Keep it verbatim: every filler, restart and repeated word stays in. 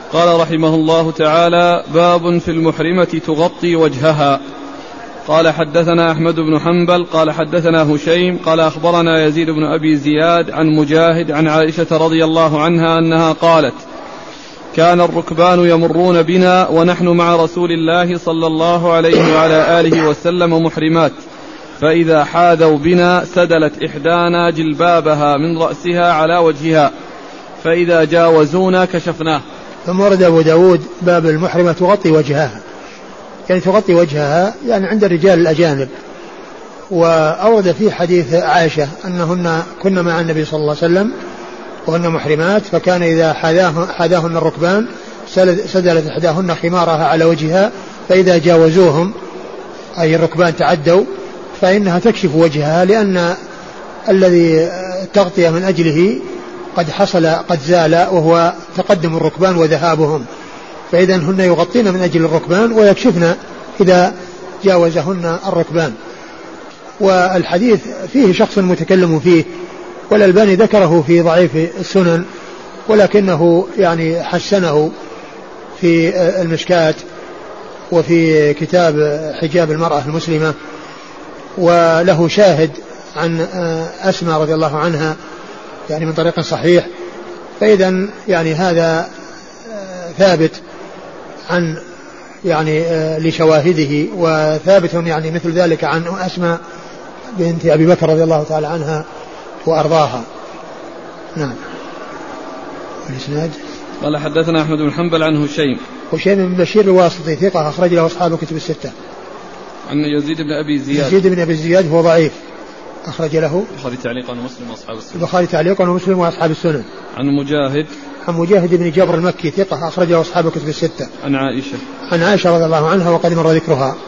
قال رحمه الله تعالى: باب في المحرمة تغطي وجهها. قال حدثنا أحمد بن حنبل قال حدثنا هشيم قال أخبرنا يزيد بن أبي زياد عن مجاهد عن عائشة رضي الله عنها أنها قالت: كان الركبان يمرون بنا ونحن مع رسول الله صلى الله عليه وعلى آله وسلم محرمات، فإذا حاذوا بنا سدلت إحدانا جلبابها من رأسها على وجهها، فإذا جاوزونا كشفناه. ثم ورد أبو داود باب المحرمة تغطي وجهها، يعني تغطي وجهها يعني عند الرجال الأجانب. وأورد فيه حديث عائشة أنهن كن مع النبي صلى الله عليه وسلم وهن محرمات، فكان إذا حاذاهن الركبان سدلت إحداهن خمارها على وجهها، فإذا جاوزوهم أي الركبان تعدوا فإنها تكشف وجهها، لأن الذي تغطية من أجله قد حصل قد زال، وهو تقدم الركبان وذهابهم، فإذا هن يغطين من أجل الركبان ويكشفن إذا جاوزهن الركبان. والحديث فيه شخص متكلم فيه، والألباني ذكره في ضعيف السنن، ولكنه يعني حسنه في المشكات وفي كتاب حجاب المرأة المسلمة، وله شاهد عن أسماء رضي الله عنها يعني من طريق صحيح. فإذا يعني هذا ثابت عن يعني لشواهده، وثابت يعني مثل ذلك عن أسماء بنت أبي بكر رضي الله تعالى عنها وأرضاها. نعم. الإسناد قال حدثنا أحمد بن حنبل عن هشيم هشيم بن بشير الواسطي ثقة أخرج له أصحاب الكتب الستة. عن يزيد بن أبي زياد يزيد بن أبي زياد هو ضعيف أخرج له البخاري تعليقا ومسلم وأصحاب السنن البخاري تعليقا ومسلم وأصحاب السنن. عن مجاهد عن مجاهد بن جبر المكي ثقة أخرج له أصحاب الكتب الستة. عن عائشة عن عائشة رضي الله عنها وقد مر ذكرها.